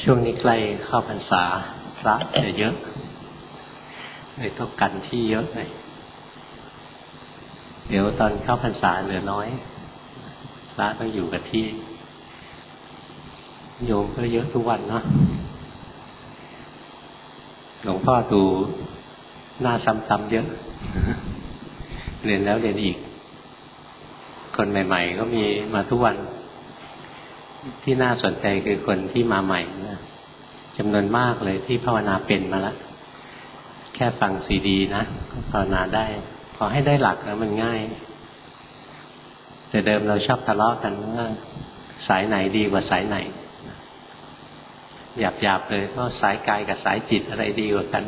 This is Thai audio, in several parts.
ช่วงนี้ใกล้เข้าพรรษาพระจะเยอะเลยต้องกันที่เยอะเลยเดี๋ยวตอนเข้าพรรษาเหลือน้อยพระต้องอยู่กับที่โยมก็เยอะทุกวันเนาะหลวงพ่อดูหน้าซ้ำๆเยอะเรียนแล้วเรียนอีกคนใหม่ๆก็มีมาทุกวันที่น่าสนใจคือคนที่มาใหม่นะจำนวนมากเลยที่ภาวนาเป็นมาแล้วแค่ฟังซีดีนะภาวนาได้พอให้ได้หลักแล้วมันง่ายแต่เดิมเราชอบทะเลาะกันว่าสายไหนดีกว่าสายไหนหยาบๆเลยก็สายกายกับสายจิตอะไรดีกว่ากัน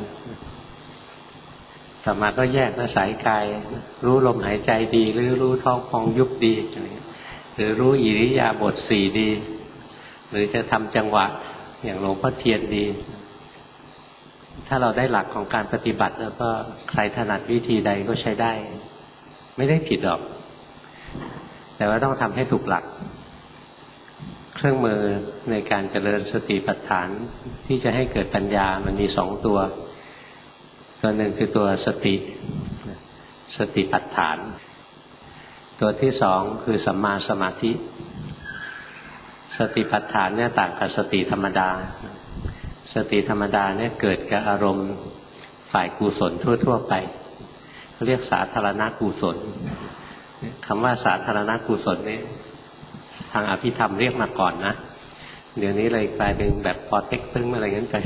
ต่อมาก็แยกว่าสายกายรู้ลมหายใจดีหรือรู้ท้องพองยุบดีหรือรู้อิริยาบถสี่ดีหรือจะทำจังหวะอย่างหลวงพ่อเทียนดีถ้าเราได้หลักของการปฏิบัติแล้วก็ใครถนัดวิธีใดก็ใช้ได้ไม่ได้ผิดหรอกแต่ว่าต้องทำให้ถูกหลักเครื่องมือในการเจริญสติปัฏฐานที่จะให้เกิดปัญญามันมีสองตัวหนึ่งคือตัวสติปัฏฐานตัวที่สองคือสัมมาสมาธิสติปัฏฐานเนี่ยต่างกับสติธรรมดาสติธรรมดาเนี่ยเกิดกับอารมณ์ฝ่ายกุศลทั่วๆไปเขาเรียกสาธารณกุศลคำว่าสาธารณกุศลนี่ทางอภิธรรมเรียกมาก่อนนะเดี๋ยวนี้เลยกลายเป็นแบบปอเต็กตึ้งอะไรงั้นไป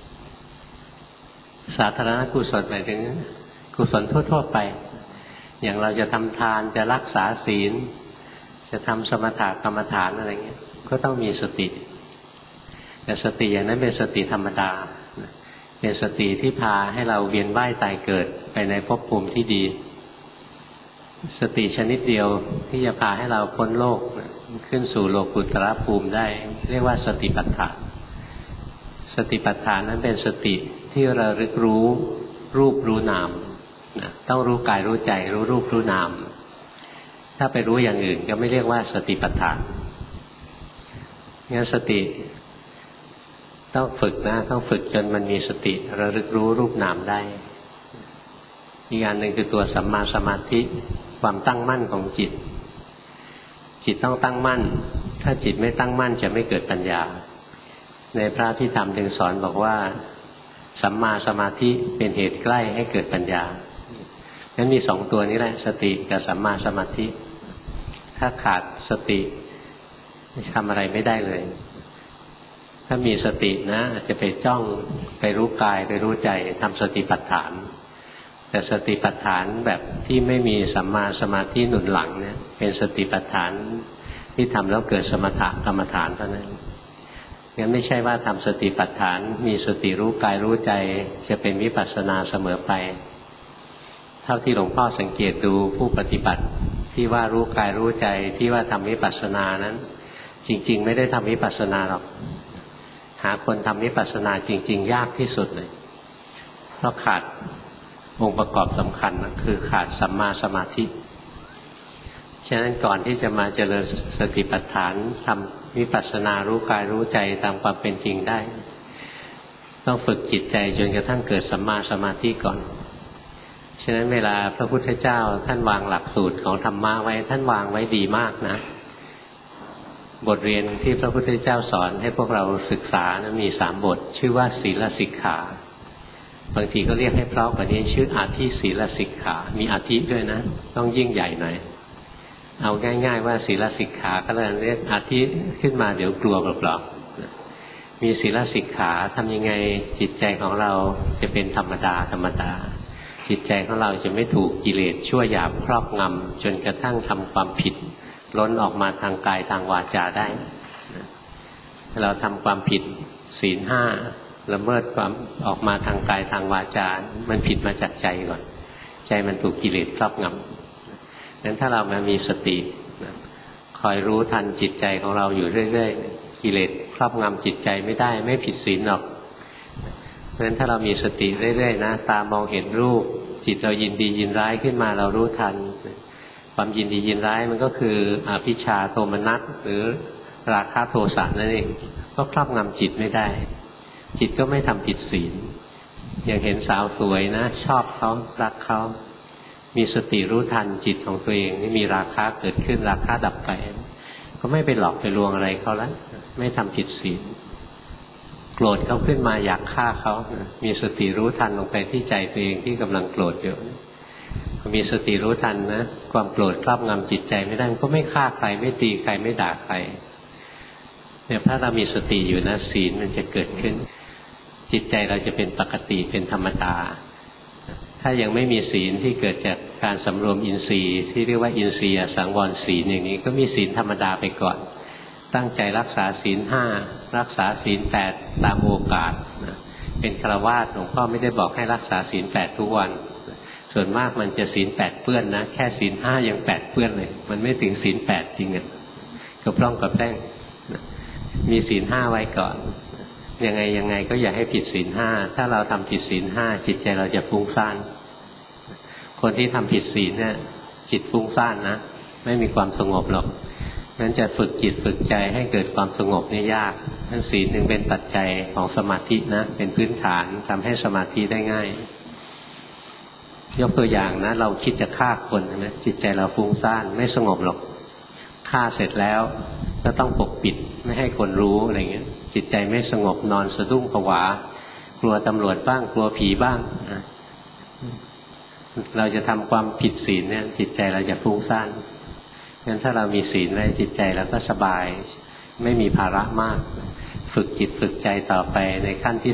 สาธารณกุศลหมายถึงกุศลทั่วๆไปอย่างเราจะทำทานจะรักษาศีลจะทำสมถกรรมฐานอะไรเงี้ยก็ต้องมีสติแต่สติอย่างนั้นเป็นสติธรรมดาเป็นสติที่พาให้เราเวียนว่ายตายเกิดไปในภพภูมิที่ดีสติชนิดเดียวที่จะพาให้เราพ้นโลกขึ้นสู่โลกุตระภูมิได้เรียกว่าสติปัฏฐานสติปัฏฐานนั้นเป็นสติที่ระลึกรู้รูปรู้นามต้องรู้กายรู้ใจรู้รูปรู้นามถ้าไปรู้อย่างอื่นก็ไม่เรียกว่าสติปัฏฐานงั้นสติต้องฝึกนะต้องฝึกจนมันมีสติระลึกรู้รูปนามได้อีกอันหนึ่งคือตัวสัมมาสมาธิความตั้งมั่นของจิตจิตต้องตั้งมั่นถ้าจิตไม่ตั้งมั่นจะไม่เกิดปัญญาในพระพิธรรมจึงสอนบอกว่าสัมมาสมาธิเป็นเหตุใกล้ให้เกิดปัญญางั้นมีสองตัวนี้แหละสติกับสัมมาสมาธิถ้าขาดสติทำอะไรไม่ได้เลยถ้ามีสตินะอาจจะไปจ้องไปรู้กายไปรู้ใจทำสติปัฏฐานแต่สติปัฏฐานแบบที่ไม่มีสัมมาสมาธิหนุนหลังเนี่ยเป็นสติปัฏฐานที่ทำแล้วเกิดสมถกรรมฐานเท่านั้นงั้นไม่ใช่ว่าทำสติปัฏฐานมีสติรู้กายรู้ใจจะเป็นวิปัสสนาเสมอไปเท่าที่หลวงพ่อสังเกตดูผู้ปฏิบัติที่ว่ารู้กายรู้ใจที่ว่าทำวิปัสสนานั้นจริงๆไม่ได้ทำวิปัสสนาหรอกหาคนทำวิปัสสนาจริงๆยากที่สุดเลยเพราะขาดองค์ประกอบสำคัญนะคือขาดสัมมาสมาธิฉะนั้นก่อนที่จะมาเจริญสติปัฏฐานทำวิปัสสนารู้กายรู้ใจตามความเป็นจริงได้ต้องฝึกจิตใจจนกระทั่งเกิดสัมมาสมาธิก่อนฉะนั้นเวลาพระพุทธเจ้าท่านวางหลักสูตรของธรรมะไว้ท่านวางไว้ดีมากนะบทเรียนที่พระพุทธเจ้าสอนให้พวกเราศึกษานะมี3 บทชื่อว่าศีลสิกขาบางทีก็เรียกให้เพราะกว่านี้ชื่ออาทิศีลสิกขามีอาทิด้วยนะต้องยิ่งใหญ่หน่อยเอาง่ายๆว่าศีลสิกขาก็เลยเรียกอาทิขึ้นมาเดี๋ยวกลัวเปล่าๆมีศีลสิกขาทำยังไงจิตใจของเราจะเป็นธรรมดาจิตใจของเราจะไม่ถูกกิเลสชั่วหยาบครอบงำจนกระทั่งทำความผิดล้นออกมาทางกายทางวาจาได้เราทำความผิดศีล 5ละเมิดความออกมาทางกายทางวาจามันผิดมาจากใจก่อนใจมันถูกกิเลสครอบงำงั้นถ้าเรามามีสติคอยรู้ทันจิตใจของเราอยู่เรื่อยๆกิเลสครอบงำจิตใจไม่ได้ไม่ผิดศีลหรอกเพราะฉะนั้นถ้าเรามีสติเรื่อยๆนะตามองเห็นรูปจิตเรายินดียินร้ายขึ้นมาเรารู้ทันความยินดียินร้ายมันก็คืออภิชฌาโทมนัสหรือราคะโทสะนั่นเองคก็ครอบงำจิตไม่ได้จิตก็ไม่ทำผิดศีลอย่างเห็นสาวสวยนะชอบเขารักเขามีสติรู้ทันจิตของตัวเองนี่มีราคะเกิดขึ้นราคะดับไปก็ไม่ไปหลอกไปลวงอะไรเขาแล้วไม่ทำผิดศีลโกรธเขาขึ้นมาอยากฆ่าเขามีสติรู้ทันลงไปที่ใจตัวเองที่กำลังโกรธอยู่มีสติรู้ทันนะความโกรธครอบงำจิตใจไม่ได้ก็ไม่ฆ่าใครไม่ตีใครไม่ด่าใครเนี่ยถ้าเรามีสติอยู่นะศีลมันจะเกิดขึ้นจิตใจเราจะเป็นปกติเป็นธรรมดาถ้ายังไม่มีศีลที่เกิดจากการสำรวมอินทรีย์ที่เรียกว่าอินทรีย์สังวรศีลอย่างนี้ก็มีศีลธรรมดาไปก่อนตั้งใจรักษาศีล5รักษาศีล8ตามโอกาสนะเป็นฆราวาสหลวงพ่อไม่ได้บอกให้รักษาศีล8ทุกวันส่วนมากมันจะศีล8เปื้อนนะแค่ศีล5ยัง8เปื้อนเลยมันไม่ถึงศีล8จริงอ่ะกระพร่องกระแป้งมีศีล5ไว้ก่อนยังไงก็อย่าให้ผิดศีล5ถ้าเราทำผิดศีล5จิตใจเราจะฟุ้งซ่านคนที่ทำผิดศีลเนี่ยจิตฟุ้งซ่านนะไม่มีความสงบหรอกนั้นจะฝึกจิตฝึกใจให้เกิดความสงบนี่ยากนั้นศีลถึงเป็นปัจจัยของสมาธินะเป็นพื้นฐานทำให้สมาธิได้ง่ายยกตัวอย่างนะเราคิดจะฆ่าคนนะจิตใจเราฟุ้งซ่านไม่สงบหรอกฆ่าเสร็จแล้วก็ต้องปกปิดไม่ให้คนรู้อะไรเงี้ยจิตใจไม่สงบนอนสะดุ้งผวากลัวตำรวจบ้างกลัวผีบ้างนะเราจะทำความผิดศีลเนี่ยจิตใจเราจะฟุ้งซ่านงั้นถ้าเรามีศีลไว้จิตใจเราก็สบายไม่มีภาระมากฝึกจิตฝึกใจต่อไปในขั้นที่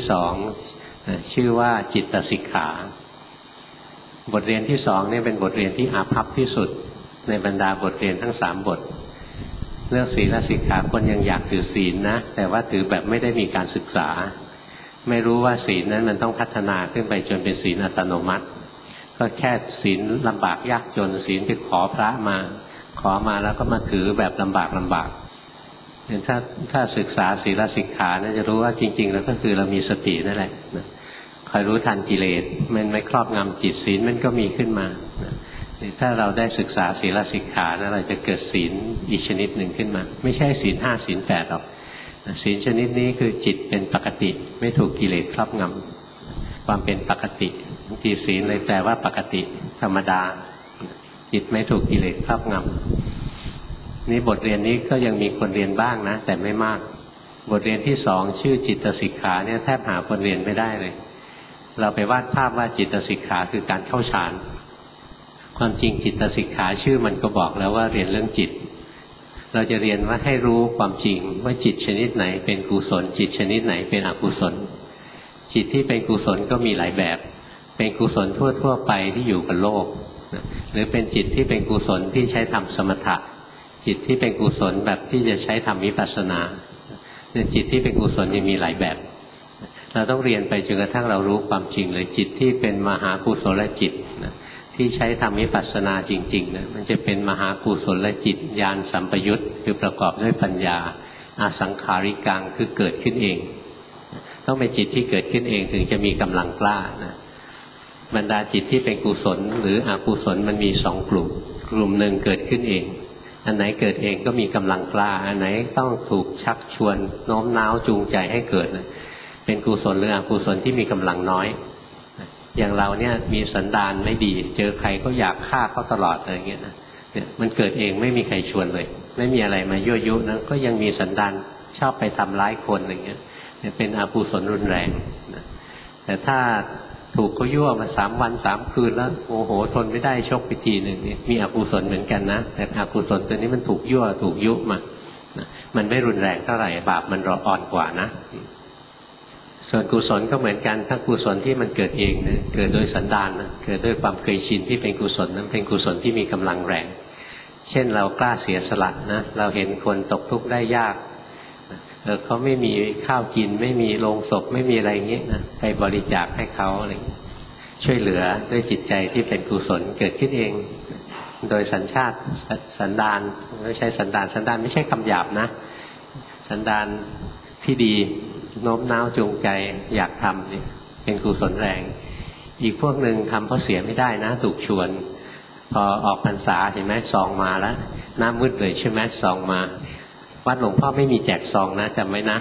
2ชื่อว่าจิตสิกขาบทเรียนที่2นี่เป็นบทเรียนที่อาภัพที่สุดในบรรดาบทเรียนทั้ง3บทเรื่องศีลสิกขาคนยังอยากถือศีลนะแต่ว่าถือแบบไม่ได้มีการศึกษาไม่รู้ว่าศีลนั้นมันต้องพัฒนาขึ้นไปจนเป็นศีลอัตโนมัติก็แค่ศีลลำบากยากจนศีลที่ขอพระมาขอมาแล้วก็มาถือแบบลำบากถ้าศึกษาศีลสิกขานะจะรู้ว่าจริงๆแล้วก็คือเรามีสตินั่นแหละคอยรู้ทันกิเลสมันไม่ครอบงำจิตศีลมันก็มีขึ้นมาถ้าเราได้ศึกษาศีลสิกขานะเราจะเกิดศีลอีกชนิดหนึ่งขึ้นมาไม่ใช่ศีล5ศีล8หรอกศีลชนิดนี้คือจิตเป็นปกติไม่ถูกกิเลสครอบงำความเป็นปกติที่ศีลเลยแปลว่าปกติธรรมดาจิตไม่ถูกกิเลสครอบงำนี่บทเรียนนี้ก็ยังมีคนเรียนบ้างนะแต่ไม่มากบทเรียนที่2ชื่อจิตสิกขาเนี่ยแทบหาคนเรียนไม่ได้เลยเราไปวาดภาพว่าจิตสิกขาคือการเข้าฌานความจริงจิตสิกขาชื่อมันก็บอกแล้วว่าเรียนเรื่องจิตเราจะเรียนว่าให้รู้ความจริงว่าจิตชนิดไหนเป็นกุศลจิตชนิดไหนเป็นอกุศลจิตที่เป็นกุศลก็มีหลายแบบเป็นกุศลทั่วไปที่อยู่กับโลกหรือเป็นจิตที่เป็นกุศลที่ใช้ทำสมถะจิตที่เป็นกุศลแบบที่จะใช้ทำวิปัสสนาจิตที่เป็นกุศลยังมีหลายแบบเราต้องเรียนไปจนกระทั่งเรารู้ความจริงเลยจิตที่เป็นมหากุศลจิตที่ใช้ทำวิปัสสนาจริงๆนะมันจะเป็นมหากุศลจิตญาณสัมปยุตคือประกอบด้วยปัญญาอาสังขาริกังคือเกิดขึ้นเองต้องเป็นจิตที่เกิดขึ้นเองถึงจะมีกำลังกล้านะบรรดาจิตที่เป็นกุศลหรืออกุศลมันมี2กลุ่มหนึ่งเกิดขึ้นเองอันไหนเกิดเองก็มีกำลังกล้าอันไหนต้องถูกชักชวนโน้มน้าวจูงใจให้เกิดเป็นกุศลหรืออกุศลที่มีกำลังน้อยอย่างเราเนี่ยมีสันดานไม่ดีเจอใครก็อยากฆ่าเขาตลอดอะไรเงี้ยนะเนี่ยมันเกิดเองไม่มีใครชวนเลยไม่มีอะไรมายั่วยุนะก็ยังมีสันดานชอบไปทำร้ายคนอะไรเงี้ยเป็นอกุศลรุนแรงนะแต่ถ้าถูกเขายั่วมา3 วัน 3 คืนแล้วโอ้โหทนไม่ได้ชกไปทีหนึ่งนี่มีอกุศลเหมือนกันนะแต่อกุศลตัวนี้มันถูกยั่วถูกยุมานะมันไม่รุนแรงเท่าไหร่บาปมันอ่อนกว่านะส่วนกุศลก็เหมือนกันถ้ากุศลที่มันเกิดเองเนี่ยเกิดโดยสันดานนะเกิดด้วยความเคยชินที่เป็นกุศลนั้นเป็นกุศลที่มีกำลังแรงเช่นเรากล้าเสียสละนะเราเห็นคนตกทุกข์ได้ยากเขาไม่มีข้าวกินไม่มีโลงศพไม่มีอะไรอย่างนี้นะไปบริจาคให้เขาอะไรช่วยเหลือด้วยจิตใจที่เป็นกุศลเกิดขึ้นเองโดยสัญชาติสันดานไม่ใช่สันดานไม่ใช่คำหยาบนะสันดานที่ดีโน้มน้าวจูงใจอยากทำเนี่ยเป็นกุศลแรงอีกพวกหนึ่งทำเพราะเสียไม่ได้นะถูกชวนพอออกพรรษาเห็นไหมซองมาแล้วหน้ามืดเลยใช่ไหมซองมาวัดหลวงพ่อไม่มีแจกซองนะจำไว้นะ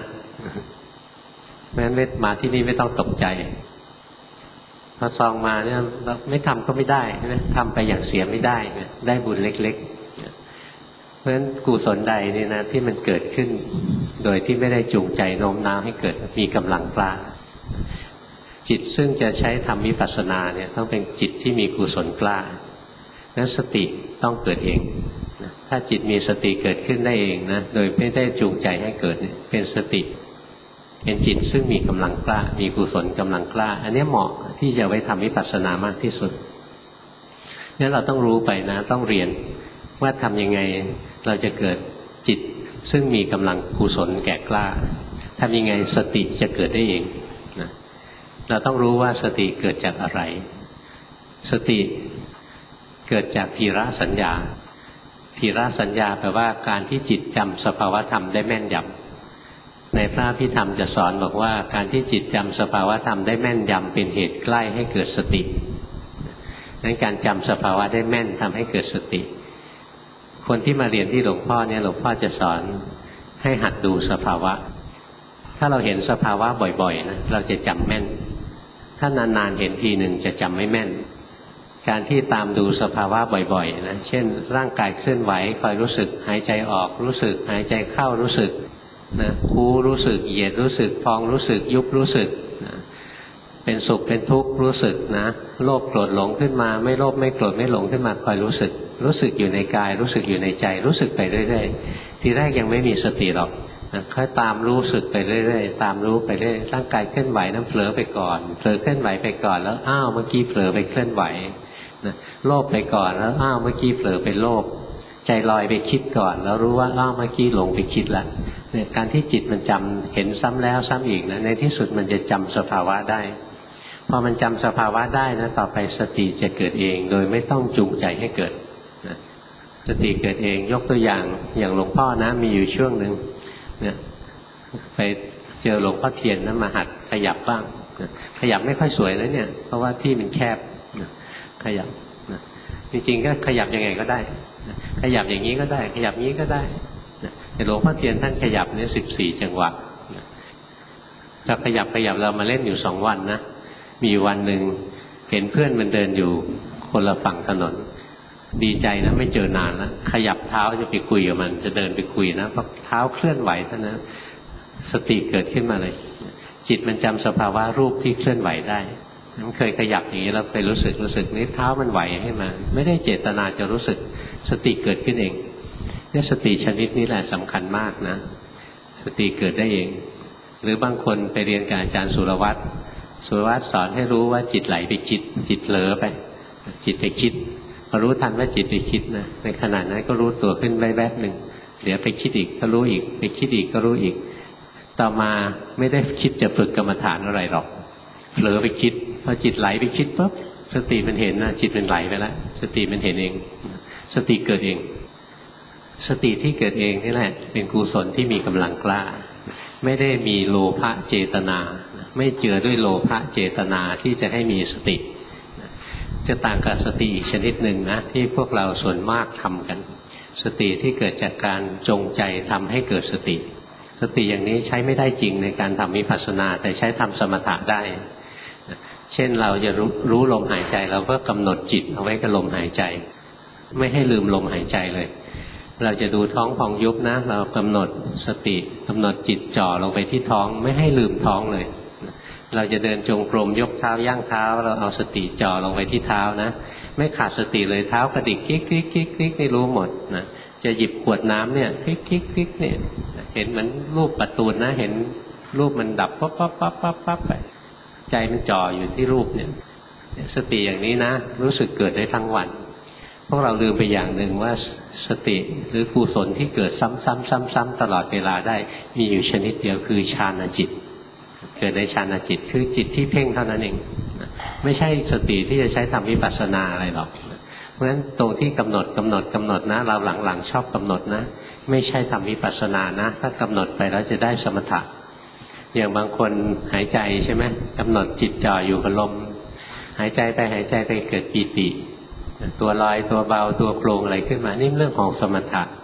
เพราะฉะนั้นมาที่นี่ไม่ต้องตกใจพอซองมาเนี่ยเราไม่ทำก็ไม่ได้ใช่ไหมทำไปอย่างเสียไม่ได้ได้บุญเล็กๆเพราะฉะนั้นกุศลใดนี่นะที่มันเกิดขึ้นโดยที่ไม่ได้จูงใจโน้มน้าวให้เกิดมีกำลังกล้าจิตซึ่งจะใช้ทำวิปัสสนาเนี่ยต้องเป็นจิตที่มีกุศลกล้านั้นสติต้องเกิดเองถ้าจิตมีสติเกิดขึ้นได้เองนะโดยไม่ได้จูงใจให้เกิดเป็นสติเป็นจิตซึ่งมีกำลังกล้ามีกุศลกำลังกล้าอันนี้เหมาะที่จะไว้ทำวิปัสสนามากที่สุดงั้นเราต้องรู้ไปนะต้องเรียนว่าทำยังไงเราจะเกิดจิตซึ่งมีกำลังกุศลแก่กล้าทำยังไงสติจะเกิดได้เองนะเราต้องรู้ว่าสติเกิดจากอะไรสติเกิดจากทีระสัญญาทีระสัญญาแปลว่าการที่จิตจำสภาวธรรมได้แม่นยำในพระอภิธรรมจะสอนบอกว่าการที่จิตจำสภาวธรรมได้แม่นยำเป็นเหตุใกล้ให้เกิดสตินั้นการจำสภาวะได้แม่นทำให้เกิดสติคนที่มาเรียนที่หลวงพ่อเนี่ยหลวงพ่อจะสอนให้หัดดูสภาวะถ้าเราเห็นสภาวะบ่อยๆนะเราจะจำแม่นถ้านานๆเห็นทีหนึ่งจะจำไม่แม่นการที่ตามดูสภาวะบ่อยๆนะเช่นร่างกายเคลื่อนไหวคอยรู้สึกหายใจออกรู้สึกหายใจเข้ารู้สึกนะคูรู้สึกเหยียดรู้สึกพองรู้สึกยุบรู้สึกนะเป็นสุขเป็นทุกข์รู้สึกนะโลภโกรธหลงขึ้นมาไม่โลภไม่โกรธไม่หลงขึ้นมาคอยรู้สึกอยู่ในกายรู้สึกอยู่ในใจรู้สึกไปเรื่อยๆทีแรกยังไม่มีสติหรอกนะค่อยตามรู้สึกไปเรื่อยๆตามรู้ไปเรื่อยร่างกายเคลื่อนไหวนั้นเผลอไปก่อนเผลอเคลื่อนไหวไปก่อนแล้วอ้าวเมื่อกี้เผลอไปเคลื่อนไหวนะโลภไปก่อนแล้วอ้าวเมื่อกี้เผลอไปโลภใจลอยไปคิดก่อนแล้วรู้ว่าอ้าวเมื่อกี้หลงไปคิดแล้วเนี่ยการที่จิตมันจำเห็นซ้ำแล้วซ้ำอีกนะในที่สุดมันจะจำสภาวะได้พอมันจำสภาวะได้นะต่อไปสติจะเกิดเองโดยไม่ต้องจูงใจให้เกิดนะสติเกิดเองยกตัวอย่างหลวงพ่อนะมีอยู่ช่วงหนึ่งเนี่ยไปเจอหลวงพ่อเทียนนะมาหัดขยับบ้างนะขยับไม่ค่อยสวยนะเนี่ยเพราะว่าที่มันแคบนะขยับนะจริงๆก็ขยับยังไงก็ได้นะขยับอย่างนี้ก็ได้ขยับนี้ก็ได้นะแต่หลวงพ่อเทียนท่านขยับเนี่ย14 จังหวะนะเราขยับเรามาเล่นอยู่2 วันนะมีวันหนึ่งเห็นเพื่อนมันเดินอยู่คนละฝั่งถนนดีใจนะไม่เจอนานแล้วขยับเท้าจะไปคุยกับมันจะเดินไปคุยนะเพราะเท้าเคลื่อนไหวเท่านั้นสติเกิดขึ้นมาเลยจิตมันจำสภาวะรูปที่เคลื่อนไหวได้มันเคยขยับอย่างนี้แล้วไปรู้สึกนี่เท้ามันไหวให้มาไม่ได้เจตนาจะรู้สึกสติเกิดขึ้นเองเนี่ยสติชนิดนี้แหละสำคัญมากนะสติเกิดได้เองหรือบางคนไปเรียนกับอาจารย์สุรวัตรสอนให้รู้ว่าจิตไหลไปคิดจิตเผลอไปจิตไปคิดพอรู้ทันว่าจิตไปคิดนะในขณะนั้นก็รู้ตัวขึ้นแวบหนึ่งเดี๋ยวไปคิดอีกก็รู้อีกไปคิดอีกก็รู้อีกต่อมาไม่ได้คิดจะฝึกกรรมฐานอะไรหรอกเผลอไปคิดพอจิตไหลไปคิดปุ๊บสติมันเห็นนะจิตมันไหลไปแล้วสติมันเห็นเองสติเกิดเองสติที่เกิดเองนี่แหละเป็นกุศลที่มีกำลังกล้าไม่ได้มีโลภะเจตนาไม่เจือด้วยโลภะเจตนาที่จะให้มีสติจะต่างกับสติอีกชนิดหนึ่งนะที่พวกเราส่วนมากทำกันสติที่เกิดจากการจงใจทำให้เกิดสติอย่างนี้ใช้ไม่ได้จริงในการทำวิปัสสนาแต่ใช้ทำสมถะได้เช่นเราจะรู้ลมหายใจเราก็กำหนดจิตเอาไว้กับลมหายใจไม่ให้ลืมลมหายใจเลยเราจะดูท้องพองยุบนะเรากำหนดสติกำหนดจิตจ่อลงไปที่ท้องไม่ให้ลืมท้องเลยเราจะเดินจงกรมยกเท้าย่างเท้าเราเอาสติจ่อลงไปที่เท้านะไม่ขาดสติเลยเท้ากระดิกกิ๊กกิ๊กกิ๊กกิ๊กนี่รู้หมดนะจะหยิบขวดน้ำเนี่ยกิ๊กกิ๊กกิ๊กเนี่ยเห็นเหมือนรูปการ์ตูนนะเห็นรูปมันดับปั๊บปั๊บปั๊บปั๊บปั๊บไปใจมันจ่ออยู่ที่รูปเนี่ยสติอย่างนี้นะรู้สึกเกิดได้ทั้งวันพวกเราลืมไปอย่างหนึ่งว่าสติหรือกุศลที่เกิดซ้ำๆตลอดเวลาได้มีอยู่ชนิดเดียวคือฌานจิตเกิดในฌานจิตคือจิตที่เพ่งเท่านั้นเองไม่ใช่สติที่จะใช้ทำวิปัสสนาอะไรหรอกเพราะฉะนั้นตรงที่กำหนดนะเราหลังๆชอบกำหนดนะไม่ใช่ทำวิปัสสนานะถ้ากำหนดไปแล้วจะได้สมถะอย่างบางคนหายใจใช่ไหมกำหนดจิตจ่ออยู่กับลมหายใจไปเกิดปีติตัวลอยตัวเบาตัวโครงอะไรขึ้นมานี่เรื่องของสมถะ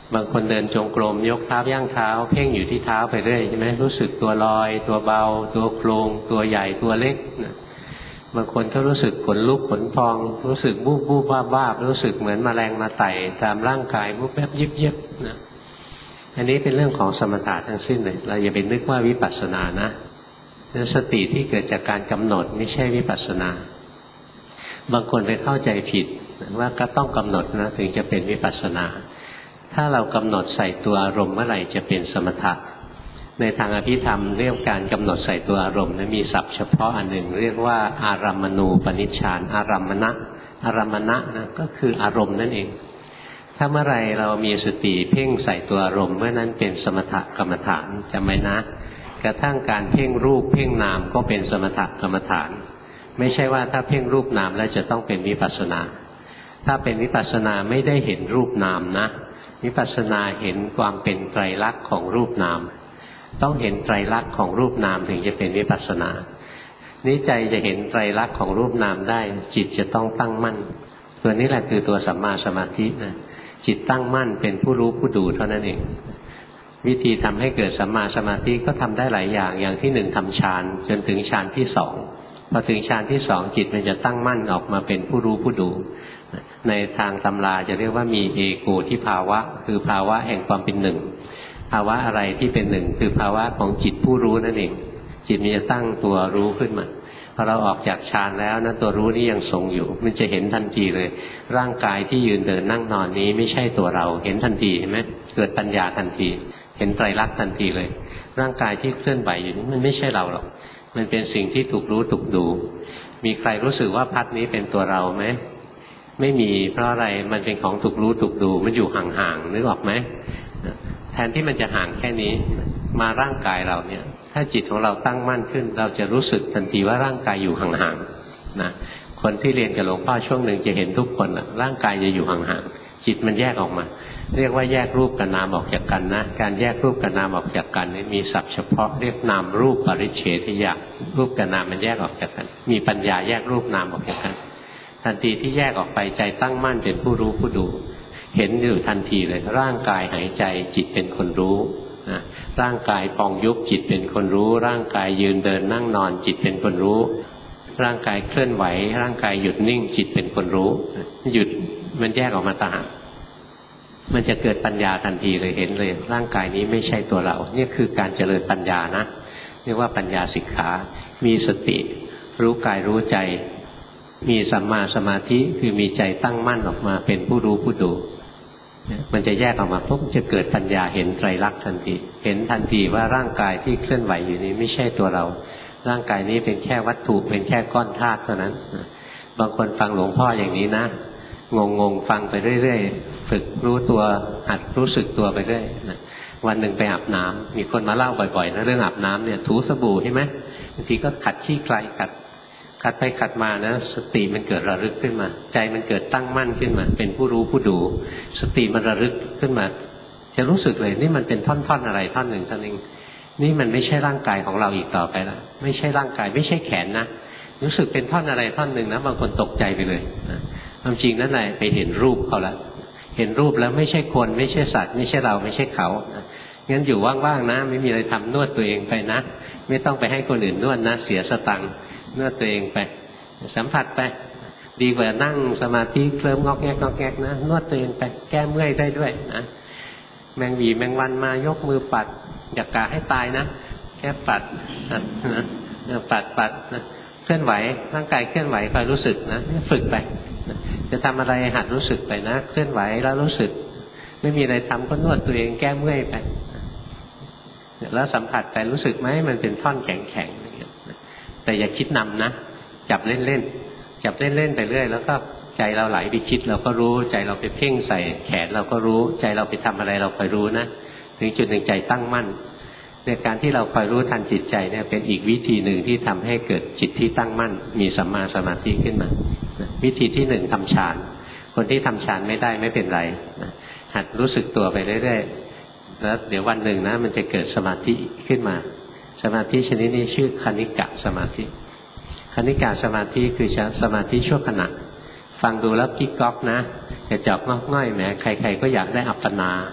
บางคนเดินจงกรมยกเท้าย่างเท้าเพ่งอยู่ที่เท้าไปเรื่อยใช่ไหมรู้สึกตัวลอยตัวเบาตัวโครงตัวใหญ่ตัวเล็กนะบางคนก็รู้สึกขนลุกขนพองรู้สึกบูบบูบบ้ารู้สึกเหมือนแมลงมาไต่ตามร่างกายบูบแบบยิบยิบนะอันนี้เป็นเรื่องของสมถะทั้งสิ้นเลยเราอย่าไปนึกว่าวิปัสสนานะสติที่เกิดจากการกำหนดไม่ใช่วิปัสสนาบางคนไปเข้าใจผิดว่าก็ต้องกำหนดนะถึงจะเป็นวิปัสสนาถ้าเรากำหนดใส่ตัวอารมณ์เมื่อไหร่จะเป็นสมถะในทางอภิธรรมเรื่องการกำหนดใส่ตัวอารมณ์นั้นมีศัพท์เฉพาะอันหนึ่งเรียกว่าอารัมมณูปนิชฌานอารัมมณะอารัมมณะนะก็คืออารมณ์นั่นเองถ้าเมื่อไรเรามีสติเพ่งใส่ตัวอารมณ์เมื่อนั้นเป็นสมถกรรมฐานจำไว้นะกระทั่งการเพ่งรูปเพ่งนามก็เป็นสมถกรรมฐานไม่ใช่ว่าถ้าเพ่งรูปนามแล้วจะต้องเป็นวิปัสสนาถ้าเป็นวิปัสสนาไม่ได้เห็นรูปนามนะวิปัสสนาเห็นความเป็นไตรลักษณ์ของรูปนามต้องเห็นไตรลักษณ์ของรูปนามถึงจะเป็นวิปัสสนานี้ใจจะเห็นไตรลักษณ์ของรูปนามได้จิตจะต้องตั้งมั่นตัวนี้แหละคือตัวสัมมาสมาธินะจิตตั้งมั่นเป็นผู้รู้ผู้ดูเท่านั้นเองวิธีทำให้เกิดสัมมาสมาธิก็ทำได้หลายอย่างอย่างที่หนึ่งทำฌานจนถึงฌานที่สองพอถึงฌานที่สองจิตมันจะตั้งมั่นออกมาเป็นผู้รู้ผู้ดูในทางตำราจะเรียกว่ามีเอโกทิภาวะคือภาวะแห่งความเป็นหนึ่งภาวะอะไรที่เป็นหนึ่งคือภาวะของจิตผู้รู้นั่นเองจิตมันจะตั้งตัวรู้ขึ้นมาพอเราออกจากฌานแล้วนะตัวรู้นี่ยังทรงอยู่มันจะเห็นทันทีเลยร่างกายที่ยืนเดินนั่งนอนนี้ไม่ใช่ตัวเราเห็นทันทีเห็นไหมเกิดปัญญาทันทีเห็นไตรลักษณ์ทันทีเลยร่างกายที่เคลื่อนไหวอยู่นี้มันไม่ใช่เราหรอกมันเป็นสิ่งที่ถูกรู้ถูกดูมีใครรู้สึกว่าพัดนี้เป็นตัวเราไหมไม่มีเพราะอะไรมันเป็นของถูกรู้ถูกดูมันอยู่ห่างๆนึกออกไหมแทนที่มันจะห่างแค่นี้มาร่างกายเราเนี่ยถ้าจิตของเราตั้งมั่นขึ้นเราจะรู้สึกทันทีว่าร่างกายอยู่ห่างๆนะคนที่เรียนกับหลวงพ่อช่วงหนึ่งจะเห็นทุกคนร่างกายจะอยู่ห่างๆจิตมันแยกออกมาเรียกว่าแยกรูปกับนามออกจากกันนะการแยกรูปกับนามออกจากกันนี่มีศัพท์เฉพาะเรียกนามรูปปริเฉทญาณรูปกับนามมันแยกออกจากกันมีปัญญาแยกรูปนามออกจากกันทันทีที่แยกออกไปใจตั้งมั่นเป็นผู้รู้ผู้ดูเห็นอยู่ทันทีเลยร่างกายหายใจจิตเป็นคนรู้นะร่างกายพองยุบจิตเป็นคนรู้ร่างกายยืนเดินนั่งนอนจิตเป็นคนรู้ร่างกายเคลื่อนไหวร่างกายหยุดนิ่งจิตเป็นคนรู้หยุดมันแยกออกมาต่างหากมันจะเกิดปัญญาทันทีเลยเห็นเลยร่างกายนี้ไม่ใช่ตัวเรานี่คือการเจริญปัญญานะเรียกว่าปัญญาสิกขามีสติรู้กายรู้ใจมีสัมมาสมาธิคือมีใจตั้งมั่นออกมาเป็นผู้รู้ผู้ดูมันจะแยกออกมาปุ๊บจะเกิดปัญญาเห็นไตรลักษณ์ทันทีเห็นทันทีว่าร่างกายที่เคลื่อนไหวอยู่นี้ไม่ใช่ตัวเราร่างกายนี้เป็นแค่วัตถุเป็นแค่ก้อนธาตุเท่านั้นบางคนฟังหลวงพ่ออย่างนี้นะงงฟังไปเรื่อยๆฝึกรู้ตัวหัดรู้สึกตัวไปเรื่อยวันหนึ่งไปอาบน้ำมีคนมาเล่าบ่อยๆนะเรื่องอาบน้ำเนี่ยถูสบู่ใช่ไหมบางทีก็ขัดขี้ไกลขัดไปขัดมานะสติมันเกิดระลึกขึ้นมาใจมันเกิดตั้งมั่นขึ้นมาเป็นผู้รู้ผู้ดูสติมันระลึกขึ้นมาจะรู้สึกเลยนี่มันเป็นท่อนๆอะไรท่อนหนึ่งท่อนหนึ่งนี่มันไม่ใช่ร่างกายของเราอีกต่อไปแล้วไม่ใช่ร่างกายไม่ใช่แขนนะรู้สึกเป็นท่อนอะไรท่อนหนึ่งนะบางคนตกใจไปเลยนะความจริงนั่นแหละไปเห็นรูปเขาละเห็นรูปแล้วไม่ใช่คนไม่ใช่สัตว์ไม่ใช่เราไม่ใช่เขางั้นอยู่ว่างๆนะไม่มีอะไรทำนวดตัวเองไปนะไม่ต้องไปให้คนอื่นนวดนะเสียสตังค์นวดตัวเองไปสัมผัสไปดีกว่านั่งสมาธิเคลิ้มงอกแงกงอกแงกนะนวดตัวเองไปแก้เมื่อยได้ด้วยนะแมงวีแมงวันมายกมือปัดอย่ากะให้ตายนะแค่ปัดนะปัดนะเคลื่อนไหวร่างกายเคลื่อนไหวคอยรู้สึกนะฝึกไปจะทำอะไรหัดรู้สึกไปนะเคลื่อนไหวแล้วรู้สึกไม่มีอะไรทำก็นวดตัวเองแก้เมื่อยไปแล้วสัมผัสไปรู้สึกไหมมันเป็นท่อนแข็งๆแต่อย่าคิดนำนะจับเล่นจับเล่นไปเรื่อยแล้วก็ใจเราไหลไปคิดเราก็รู้ใจเราไปเพ่งใส่แขนเราก็รู้ใจเราไปทำอะไรเราคอยรู้นะถึงจุดหนึ่งใจตั้งมั่นในการที่เราคอยรู้ทันจิตใจเนี่ยเป็นอีกวิธีหนึ่งที่ทำให้เกิดจิตที่ตั้งมั่นมีสัมมาสมาธิขึ้นมาวิธีที่หนึ่งทำฌานคนที่ทำฌานไม่ได้ไม่เป็นไรหัดรู้สึกตัวไปเรื่อยๆแล้วเดี๋ยววันหนึ่งนะมันจะเกิดสมาธิขึ้นมาสมาธิชนิดนี้ชื่อคณิกะสมาธิคณิกะสมาธิคือสมาธิชั่วขณะฟังดูแล้วกิ๊กก๊อกนะจะจับงอกง่อยแหมใครๆก็อยากได้อัปปนา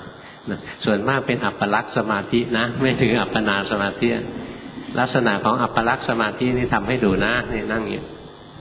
นะส่วนมากเป็นอัปปลักษณ์สมาธินะไม่ถึงอัปปนาสมาธิลักษณะของอัปปลักษณ์สมาธินี่ทำให้ดูนะนี่นั่งอยู่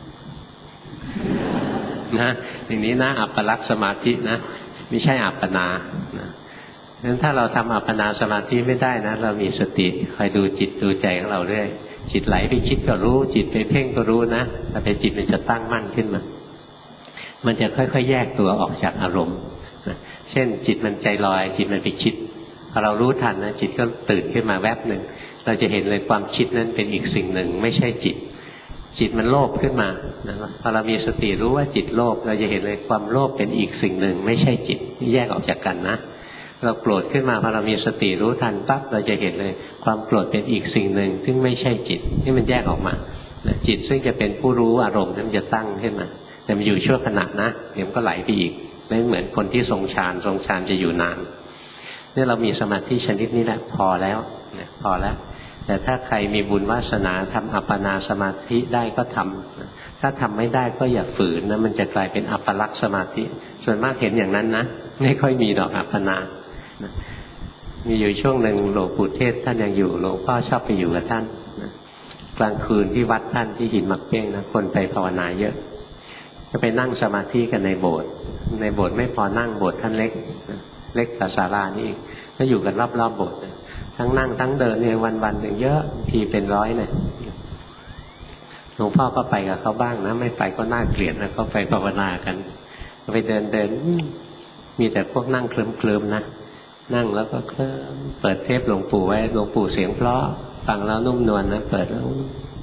นะอย่างนี้นะอัปปลักษณ์สมาธินะไม่ใช่อัปปนานะงั้นถ้าเราทำอัปปนาสมาธิไม่ได้นะเรามีสติคอยดูจิตดูใจของเราเรื่อยจิตไหลไปคิดก็รู้จิตไปเพ่งก็รู้นะแต่จิตมันจะตั้งมั่นขึ้นมามันจะค่อยๆแยกตัวออกจากอารมณ์เช่นจิตมันใจลอยจิตมันไปคิดพอเรารู้ทันนะจิตก็ตื่นขึ้นมาแวบหนึ่งเราจะเห็นเลยความคิดนั้นเป็นอีกสิ่งหนึ่งไม่ใช่จิตจิตมันโลภขึ้นมาพอเรามีสติรู้ว่าจิตโลภเราจะเห็นเลยความโลภเป็นอีกสิ่งหนึ่งไม่ใช่จิตแยกออกจากกันนะเราโกรธขึ้นมาพอเรามีสติรู้ทันปั๊บเราจะเห็นเลยความโกรธเป็นอีกสิ่งหนึ่งซึ่งไม่ใช่จิตที่มันแยกออกมาจิตซึ่งจะเป็นผู้รู้อารมณ์นั้นจะตั้งขึ้นมาแต่มันอยู่ชั่วขณะนะเดี๋ยวมันก็ไหลไปอีกไม่เหมือนคนที่ทรงฌานจะอยู่นานนี่เรามีสมาธิชนิดนี้แหละพอแล้วพอแล้วแต่ถ้าใครมีบุญวาสนาทำอัปปนาสมาธิได้ก็ทำถ้าทำไม่ได้ก็อย่าฝืนนะมันจะกลายเป็นอัปปลักษณ์สมาธิส่วนมากเห็นอย่างนั้นนะไม่ค่อยมีดอกอัปปนามีอยู่ช่วงหนึ่งหลวงปู่เทศท่านยังอยู่หลวงพ่อชอบไปอยู่กับท่านกลางคืนที่วัดท่านที่หินหมักเป้งนะคนไปภาวนาเยอะก็ไปนั่งสมาธิกันในโบสถ์ไม่พอนั่งโบสถ์ท่านเล็กกว่าศาลานี่ก็อยู่กันรอบๆโบสถ์ทั้งนั่งทั้งเดินเนี่ยวันๆหนึ่งเยอะทีเป็นร้อยเนี่ยหลวงพ่อก็ไปกับเขาบ้างนะไม่ไปก็น่าเกลียดนะก็ไปภาวนากันไปเดินมีแต่พวกนั่งเคลิ้มๆนะนั่งแล้วก็เคลิ้มเปิดเทปหลวงปู่ไว้หลวงปู่เสียงเพราะฟังแล้วนุ่มนวลนะเปิดแล้ว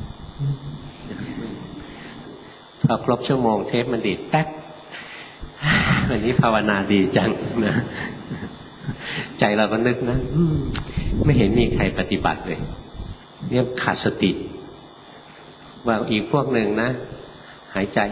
พอครบชั่วโมงเทปมันดีดแป๊กวันนี้ภาวนาดีจังนะใจเราก็นึกนะไม่เห็นมีใครปฏิบัติเลยเนี่ยขาดสติว่าอีกพวกหนึ่งนะหายใจ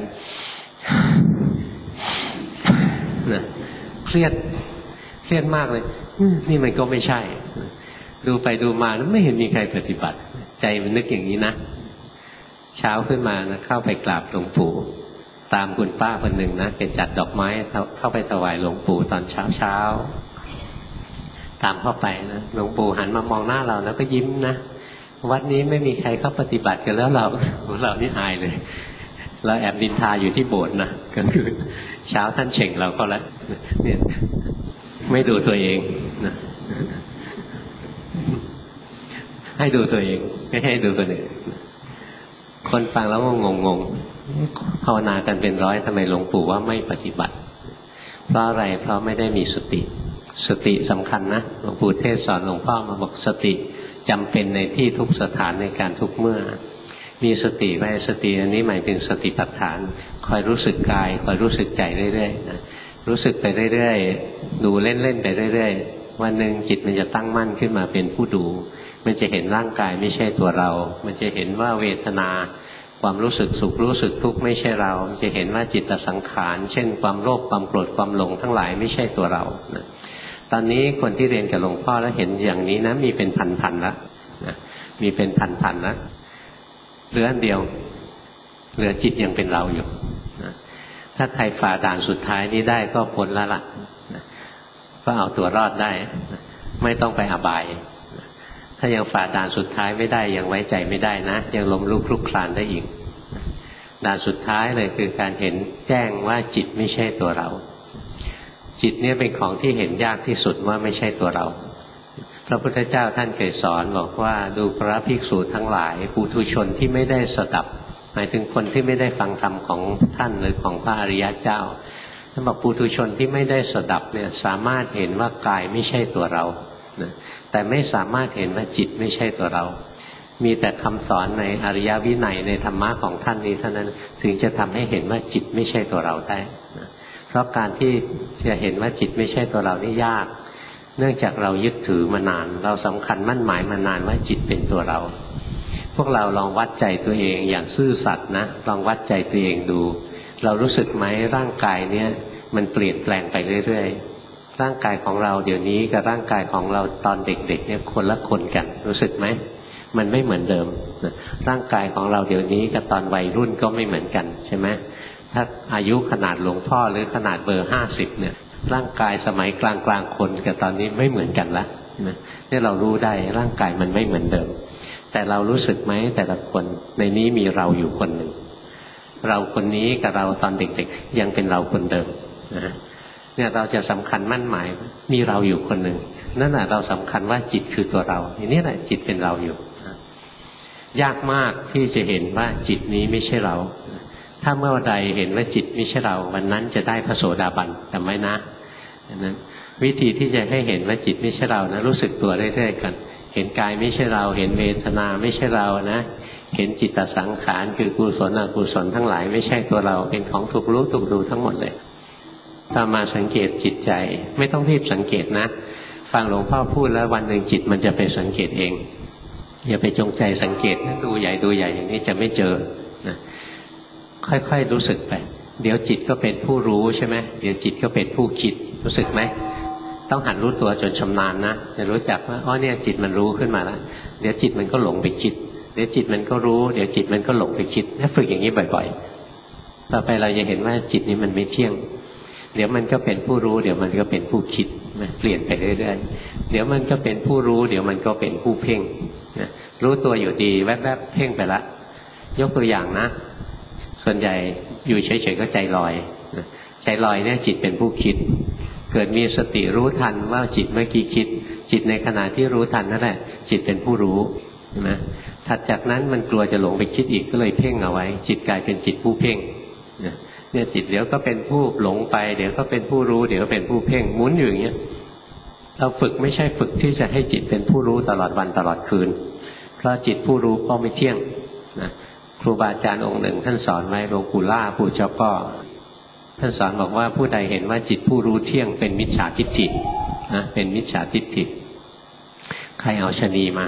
นะเครียดมากเลยนี่มันก็ไม่ใช่ดูไปดูมาไม่เห็นมีใครปฏิบัติใจมันนึกอย่างนี้นะเช้าขึ้นมานะเข้าไปกราบหลวงปู่ตามคุณป้าคนหนึ่งนะไปจัดดอกไม้เข้าไปถวายหลวงปู่ตอนเช้าตามเข้าไปนะหลวงปู่หันมามองหน้าเราแล้วก็ยิ้มนะวัดนี้ไม่มีใครเข้าปฏิบัติกันแล้วเรานี่อายเลยเราแอบดินทาอยู่ที่โบสถ์นะกลางคืนเช้าท่านเฉ่งเราก็แล้วเนี่ยไม่ดูตัวเองนะให้ดูตัวเองไม่ให้ดูคนอื่นคนฟังแล้วก็งงภาวนากันเป็นร้อยทำไมหลวงปู่ว่าไม่ปฏิบัติเพราะอะไรเพราะไม่ได้มีสติสำคัญนะหลวงปู่เทศสอนหลวงพ่อมาบอกสติจำเป็นในที่ทุกสถานในการทุกเมื่อมีสติไว้สติอันนี้หมายถึงสติปัฏฐานคอยรู้สึกกายคอยรู้สึกใจเรื่อยๆนะรู้สึกไปเรื่อยๆดูเล่นๆไปเรื่อยๆวันหนึ่งจิตมันจะตั้งมั่นขึ้นมาเป็นผู้ดูมันจะเห็นร่างกายไม่ใช่ตัวเรามันจะเห็นว่าเวทนาความรู้สึกสุขรู้สึกทุกข์ไม่ใช่เราจะเห็นว่าจิตสังขารเช่นความโลภความโกรธความหลงทั้งหลายไม่ใช่ตัวเรานะตอนนี้คนที่เรียนกับหลวงพ่อแล้วเห็นอย่างนี้นะมีเป็นพันๆแล้วนะมีเป็นพันๆแล้วเหลืออันเดียวเหลือจิตยังเป็นเราอยู่นะถ้าใครฝ่าด่านสุดท้ายนี้ได้ก็พ้นแล้วล่ะนะก็เอาตัวรอดได้นะไม่ต้องไปอบายนะถ้ายังฝ่าด่านสุดท้ายไม่ได้ยังไว้ใจไม่ได้นะยังล้มลุกคลุกคลานได้อีกนะด่านสุดท้ายเลยคือการเห็นแจ้งว่าจิตไม่ใช่ตัวเราจิตเนี่ยเป็นของที่เห็นยากที่สุดว่าไม่ใช่ตัวเราพระพุทธเจ้าท่านเคยสอนบอกว่าดูพระภิกษุทั้งหลายปุถุชนที่ไม่ได้สดับหมายถึงคนที่ไม่ได้ฟังธรรมของท่านหรือของพระอริยเจ้าท่านบอกปุถุชนที่ไม่ได้สดับเนี่ยสามารถเห็นว่ากายไม่ใช่ตัวเรานะแต่ไม่สามารถเห็นว่าจิตไม่ใช่ตัวเรามีแต่คำสอนในอริยวินัยในธรรมะของท่านนี้เท่านั้นถึงจะทำให้เห็นว่าจิตไม่ใช่ตัวเราได้นะเพราะการที่จะเห็นว่าจิตไม่ใช่ตัวเรานี่ยากเนื่องจากเรายึดถือมานานเราสำคัญมั่นหมายมานานว่าจิตเป็นตัวเราพวกเราลองวัดใจตัวเองอย่างซื่อสัตย์นะลองวัดใจตัวเองดูเรารู้สึกไหมร่างกายเนี้ยมันเปลี่ยนแปลงไปเรื่อยๆร่างกายของเราเดี๋ยวนี้กับร่างกายของเราตอนเด็กๆเนี่ยคนละคนกันรู้สึกไหมมันไม่เหมือนเดิมร่างกายของเราเดี๋ยวนี้กับตอนวัยรุ่นก็ไม่เหมือนกันใช่ไหมถ้าอายุขนาดหลวงพ่อหรือขนาดเบอร์50เนี่ยร่างกายสมัยกลางคนกับตอนนี้ไม่เหมือนกันละนี่เรารู้ได้ร่างกายมันไม่เหมือนเดิมแต่เรารู้สึกไหมแต่ละคนในนี้มีเราอยู่คนหนึ่งเราคนนี้กับเราตอนเด็กๆยังเป็นเราคนเดิมนะเนี่ยเราจะสำคัญมั่นหมายมีเราอยู่คนหนึ่งนั่นแหละเราสำคัญว่าจิตคือตัวเราอันนี้แหละจิตเป็นเราอยู่ยากมากที่จะเห็นว่าจิตนี้ไม่ใช่เราถ้าเมื่อใดเห็นว่าจิตไม่ใช่เราวันนั้นจะได้พระโสดาบันจำไว้นะนั้นวิธีที่จะให้เห็นว่าจิตไม่ใช่เรานะรู้สึกตัวเรื่อยๆกันเห็นกายไม่ใช่เราเห็นเวทนาไม่ใช่เรานะเห็นจิตตสังขารคือกุศลอกุศลทั้งหลายไม่ใช่ตัวเราเป็นของถูกรู้ถูกดูทั้งหมดเลยถ้ามาสังเกตจิตใจไม่ต้องรีบสังเกตนะฟังหลวงพ่อพูดแล้ววันหนึ่งจิตมันจะไปสังเกตเองอย่าไปจงใจสังเกตดูใหญ่อย่างนี้จะไม่เจอนะค่อยๆรู้สึกไปเดี๋ยวจิตก็เป็นผู้รู้ใช่ไหมเดี๋ยวจิตก็เป็นผู้คิดรู้สึกไหมต้องหัดรู้ตัวจนชำนาญนะจะรู้จักว่าอ๋อเนี่ยจิตมันรู้ขึ้นมาแล้วเดี๋ยวจิตมันก็หลงไปคิดเดี๋ยวจิตมันก็รู้เดี๋ยวจิตมันก็หลงไปคิดถ้าฝึกอย่างนี้บ่อยๆต่อไปเราจะเห็นว่าจิตนี้มันไม่เที่ยงเดี๋ยวมันก็เป็นผู้รู้เดี๋ยวมันก็เป็นผู้คิดเปลี่ยนไปเรื่อยๆเดี๋ยวมันก็เป็นผู้รู้เดี๋ยวมันก็เป็นผู้เพ่งรู้ตัวอยู่ดีแวบๆเพ่งไปละยกตัวอย่างนะส่วนใหญ่อยู่เฉยๆก็ใจลอยใจลอยเนี่ยจิตเป็นผู้คิดเกิดมีสติรู้ทันว่าจิตเมื่อกี้คิดจิตในขณะที่รู้ทันนั่นแหละจิตเป็นผู้รู้ใช่ไหมถัดจากนั้นมันกลัวจะหลงไปคิดอีกก็เลยเพ่งเอาไว้จิตกลายเป็นจิตผู้เพ่งเนี่ยจิตเดี๋ยวก็เป็นผู้หลงไปเดี๋ยวก็เป็นผู้รู้เดี๋ยวก็เป็นผู้เพ่งหมุนอยู่อย่างเงี้ยเราฝึกไม่ใช่ฝึกที่จะให้จิตเป็นผู้รู้ตลอดวันตลอดคืนเพราะจิตผู้รู้ก็ไม่เที่ยงนะครูบาอาจารย์องค์หนึ่งท่านสอนไว้หลวงปู่ล่าปู่เจ้าก็ท่านสอนบอกว่าผู้ใดเห็นว่าจิตผู้รู้เที่ยงเป็นมิจฉาทิฏฐินะเป็นมิจฉาทิฏฐิใครเอาชนีมา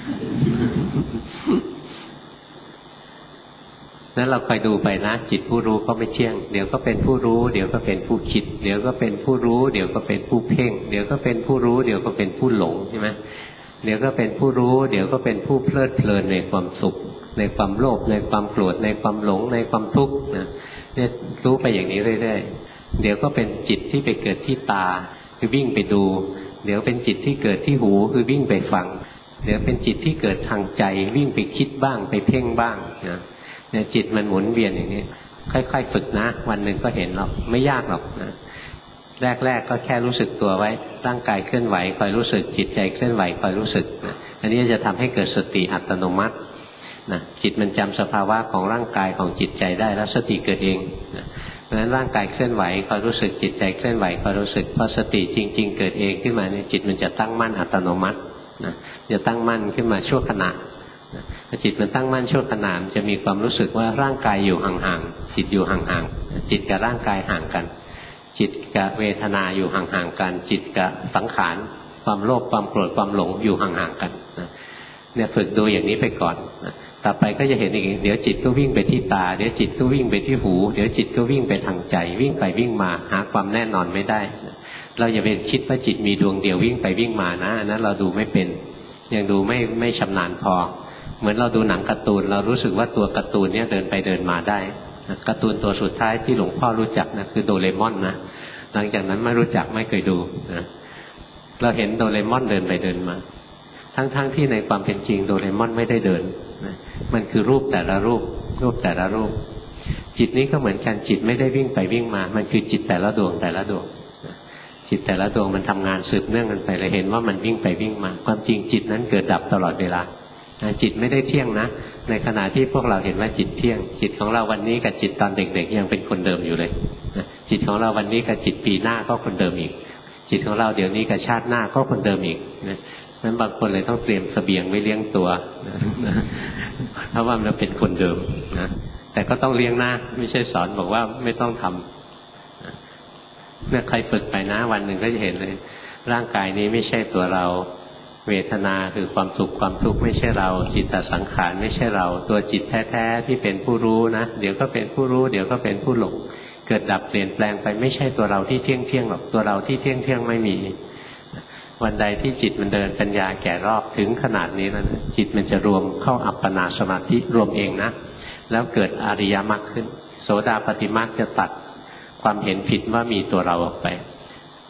นั้นเราคอยดูไปนะจิตผู้รู้ก็ไม่เที่ยงเดี๋ยวก็เป็นผู้รู้เดี๋ยวก็เป็นผู้คิดเดี๋ยวก็เป็นผู้รู้เดี๋ยวก็เป็นผู้เพ่งเดี๋ยวก็เป็นผู้รู้เดี๋ยวก็เป็นผู้หลงใช่ไหมเดี๋ยวก็เป็นผู้รู้เดี๋ยวก็เป็นผู้เพลิดเพลินในความสุขในความโลภในความโกรธในความหลงในความทุกข์นะเนี่ยรู้ไปอย่างนี้เรื่อยๆเดี๋ยวก็เป็นจิตที่ไปเกิดที่ตาคือวิ่งไปดูเดี๋ยวเป็นจิตที่เกิดที่หูคือวิ่งไปฟังเดี๋ยวเป็นจิตที่เกิดทางใจวิ่งไปคิดบ้างไปเพ่งบ้างนะเนี่ยจิตมันหมุนเวียนอย่างนี้ค่อยๆฝึกนะวันหนึ่งก็เห็นหรอกไม่ยากหรอกนะแรกๆก็แค่รู้สึกตัวไว้ร่างกายเคลื่อนไหวคอยรู้สึกจิตใจเคลื่อนไหวคอยรู้สึกนะอันนี้จะทำให้เกิดสติอัตโนมัตินะจิตมันจำสภาวะของร่างกายของจิตใจได้แล้วสติเกิดเองนะเพราะฉะนั้นร่างกายเคลื่อนไหวคอยรู้สึกจิตใจเคลื่อนไหวคอยรู้สึกพอสติจริงๆเกิดเองขึ้นมาเนี่ยจิตมันจะตั้งมั่นอัตโนมัตินะจะตั้งมั่นขึ้นมาชั่วขณะพอจิตมันตั้งมั่นชั่วขณะมันจะมีความรู้สึกว่าร่างกายอยู่ห่างๆจิตอยู่ห่างๆจิตกับร่างกายห่างกันจิตกับเวทนาอยู่ห่างๆกันจิตกับสังขารความโลภความโกรธความหลงอยู่ห่างๆกันเนี่ยฝึกดูอย่างนี้ไปก่อนต่อไปก็จะเห็นอีกเดี๋ยวจิตก็วิ่งไปที่ตาเดี๋ยวจิตก็วิ่งไปที่หูเดี๋ยวจิตก็วิ่งไปทางใจวิ่งไปวิ่งมาหาความแน่นอนไม่ได้เราอย่าไปคิดว่าจิตมีดวงเดียววิ่งไปวิ่งมานะนั้นเราดูไม่เป็นยังดูไม่ชำนาญพอเหมือนเราดูหนังการ์ตูนเรารู้สึกว่าตัวการ์ตูนเนี่ยเดินไปเดินมาได้การ์ตูนตัวสุดท้ายที่หลวงพ่อรู้จักนะคือโดเรมอนนะหลังจากนั้นไม่รู้จักไม่เคยดูนะเราเห็นโดเรมอนเดินไปเดินมาทั้งที่ในความเป็นจริงโดเรมอนไม่ได้เดินนะมันคือรูปแต่ละรูปแต่ละรูปจิตนี้ก็เหมือนกันจิตไม่ได้วิ่งไปวิ่งมามันคือจิตแต่ละดวงจิตแต่ละดวงมันทำงานสืบเนื่องกันไปเลยเห็นว่ามันวิ่งไปวิ่งมาความจริงจิตนั้นเกิดดับตลอดเวลาจิตไม่ได้เที่ยงนะในขณะที่พวกเราเห็นว่าจิตเที่ยงจิตของเราวันนี้กับจิตตอนเด็กๆยังเป็นคนเดิมอยู่เลยจิตของเราวันนี้กับจิตปีหน้าก็คนเดิมอีกจิตของเราเดี๋ยวนี้กับชาติหน้าก็คนเดิมอีกนั้นบางคนเลยต้องเตรียมเสบียงไว้เลี้ยงตัวเพราะว่ามันเป็นคนเดิมนะแต่ก็ต้องเลี้ยงนะไม่ใช่สอนบอกว่าไม่ต้องทำเนี่ยใครฝึกไปนะวันหนึ่งก็จะเห็นเลยร่างกายนี้ไม่ใช่ตัวเราเวทนาคือความสุขความทุกข์ไม่ใช่เราจิตตสังขารไม่ใช่เราตัวจิตแท้ๆที่เป็นผู้รู้นะเดี๋ยวก็เป็นผู้รู้เดี๋ยวก็เป็นผู้หลงเกิดดับเปลี่ยนแปลงไปไม่ใช่ตัวเราที่เที่ยงหรอกตัวเราที่เที่ยงไม่มีวันใดที่จิตมันเดินปัญญาแก่รอบถึงขนาดนี้แล้วนะจิตมันจะรวมเข้าอัปปนาสมาธิรวมเองนะแล้วเกิดอริยมรรคขึ้นโสดาปัตติมรรคจะตัดความเห็นผิดว่ามีตัวเราออกไป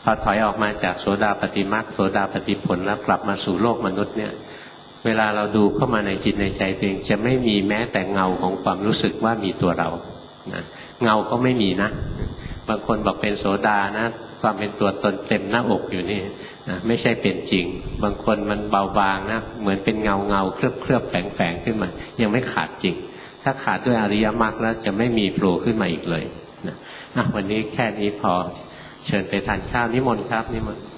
พอถอยออกมาจากโสดาปัตติมรรคโสดาปัตติผลแล้วกลับมาสู่โลกมนุษย์เนี่ยเวลาเราดูเข้ามาในจิตในใจตัวเองจะไม่มีแม้แต่เงาของความรู้สึกว่ามีตัวเรานะเงาก็ไม่มีนะบางคนบอกเป็นโสดานะความเป็นตัวตนเต็มหน้าอกอยู่นี่นะไม่ใช่เป็นจริงบางคนมันเบาบางนะเหมือนเป็นเงาเคลือบแฝงขึ้นมายังไม่ขาดจริงถ้าขาดด้วยอริยมรรคแล้วจะไม่มีโผล่ขึ้นมาอีกเลยนะวันนี้แค่นี้พอเชิญไปทานข้าวนิมนต์ครับนิมนต์